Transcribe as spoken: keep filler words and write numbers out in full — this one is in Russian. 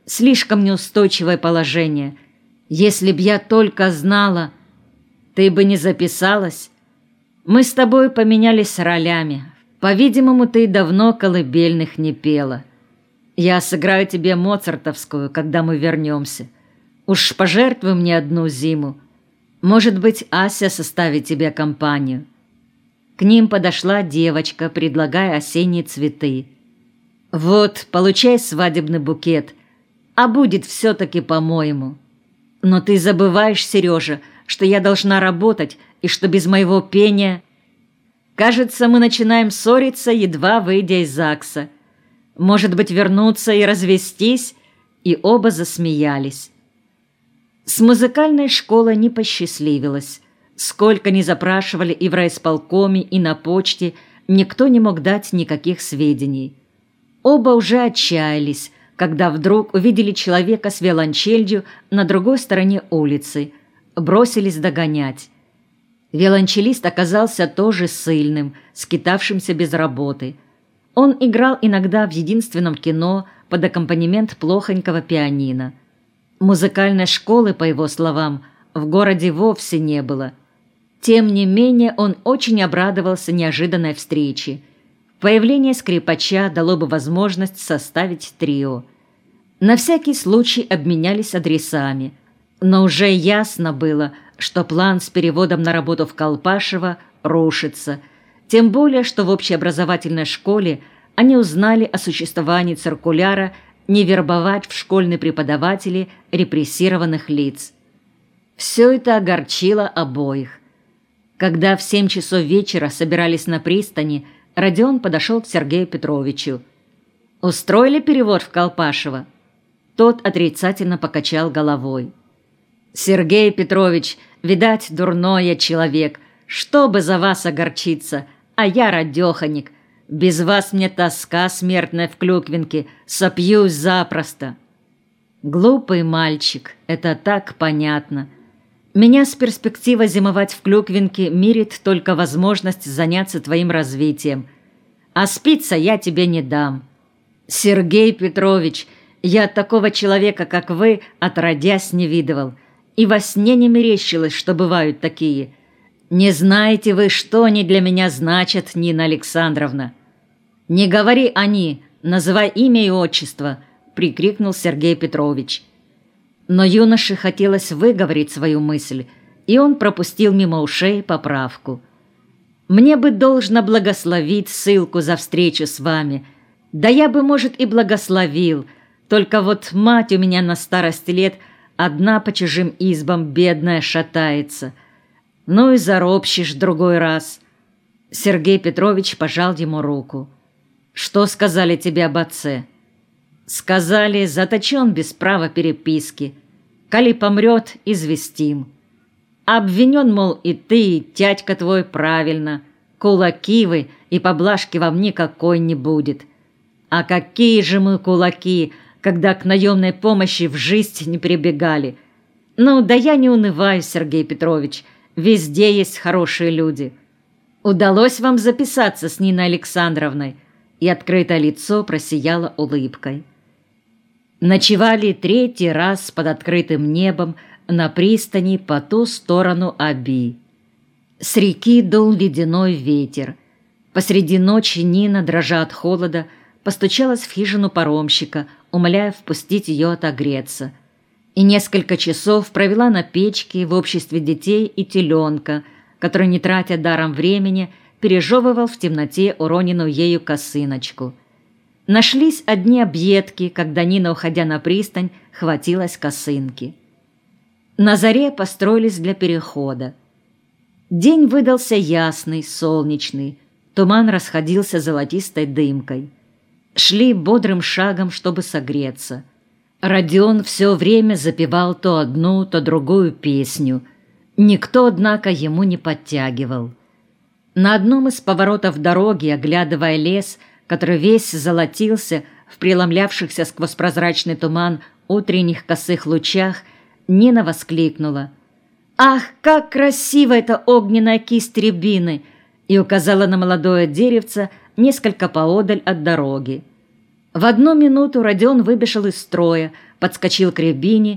Слишком неустойчивое положение. Если б я только знала, ты бы не записалась. Мы с тобой поменялись ролями. По-видимому, ты давно колыбельных не пела. Я сыграю тебе моцартовскую, когда мы вернемся. Уж пожертвуй мне одну зиму. Может быть, Ася составит тебе компанию». К ним подошла девочка, предлагая осенние цветы. «Вот, получай свадебный букет, а будет все-таки по-моему. Но ты забываешь, Сережа, что я должна работать и что без моего пения... Кажется, мы начинаем ссориться, едва выйдя из ЗАГСа. Может быть, вернуться и развестись?» И оба засмеялись. С музыкальной школой не посчастливилось. Сколько ни запрашивали и в райисполкоме, и на почте, никто не мог дать никаких сведений. Оба уже отчаялись, когда вдруг увидели человека с виолончелью на другой стороне улицы, бросились догонять. Виолончелист оказался тоже ссыльным, скитавшимся без работы. Он играл иногда в единственном кино под аккомпанемент плохонького пианино. Музыкальной школы, по его словам, в городе вовсе не было. Тем не менее, он очень обрадовался неожиданной встрече. Появление скрипача дало бы возможность составить трио. На всякий случай обменялись адресами, но уже ясно было, что план с переводом на работу в Колпашево рушится, тем более, что в общеобразовательной школе они узнали о существовании циркуляра не вербовать в школьные преподаватели репрессированных лиц. Все это огорчило обоих. Когда в семь часов вечера собирались на пристани, Родион подошел к Сергею Петровичу. «Устроили перевод в Колпашево?» Тот отрицательно покачал головой. «Сергей Петрович, видать, дурной я человек. Что бы за вас огорчиться, а я радеханик. Без вас мне тоска смертная в Клюквинке, сопьюсь запросто». «Глупый мальчик, это так понятно. Меня с перспективой зимовать в Клюквинке мирит только возможность заняться твоим развитием. А спиться я тебе не дам. Сергей Петрович, я такого человека, как вы, отродясь не видывал. И во сне не мерещилось, что бывают такие. Не знаете вы, что они для меня значат, Нина Александровна?» «Не говори «они», называй имя и отчество», — прикрикнул Сергей Петрович. Но юноше хотелось выговорить свою мысль, и он пропустил мимо ушей поправку. «Мне бы должно благословить ссылку за встречу с вами. Да я бы, может, и благословил, только вот мать у меня на старости лет одна по чужим избам бедная шатается. Ну и заробщишь другой раз». Сергей Петрович пожал ему руку. «Что сказали тебе об отце?» «Сказали, заточен без права переписки. Коли помрет, известим. Обвинен, мол, и ты, и тядька твой правильно. Кулаки вы, и поблажки вам никакой не будет. А какие же мы кулаки, когда к наемной помощи в жизнь не прибегали. Ну, да я не унываю, Сергей Петрович, везде есть хорошие люди. Удалось вам записаться с Ниной Александровной?» И открытое лицо просияло улыбкой. Ночевали третий раз под открытым небом на пристани по ту сторону Оби. С реки дул ледяной ветер. Посреди ночи Нина, дрожа от холода, постучалась в хижину паромщика, умоляя впустить ее отогреться. И несколько часов провела на печке в обществе детей и теленка, который, не тратя даром времени, пережевывал в темноте уроненную ею косыночку. Нашлись одни объедки, когда Нина, уходя на пристань, хватилась косынки. На заре построились для перехода. День выдался ясный, солнечный, туман расходился золотистой дымкой. Шли бодрым шагом, чтобы согреться. Родион все время запевал то одну, то другую песню. Никто, однако, ему не подтягивал. На одном из поворотов дороги, оглядывая лес, который весь золотился в преломлявшихся сквозь прозрачный туман утренних косых лучах, Нина воскликнула: «Ах, как красива эта огненная кисть рябины!» и указала на молодое деревце несколько поодаль от дороги. В одну минуту Родион выбежал из строя, подскочил к Рябине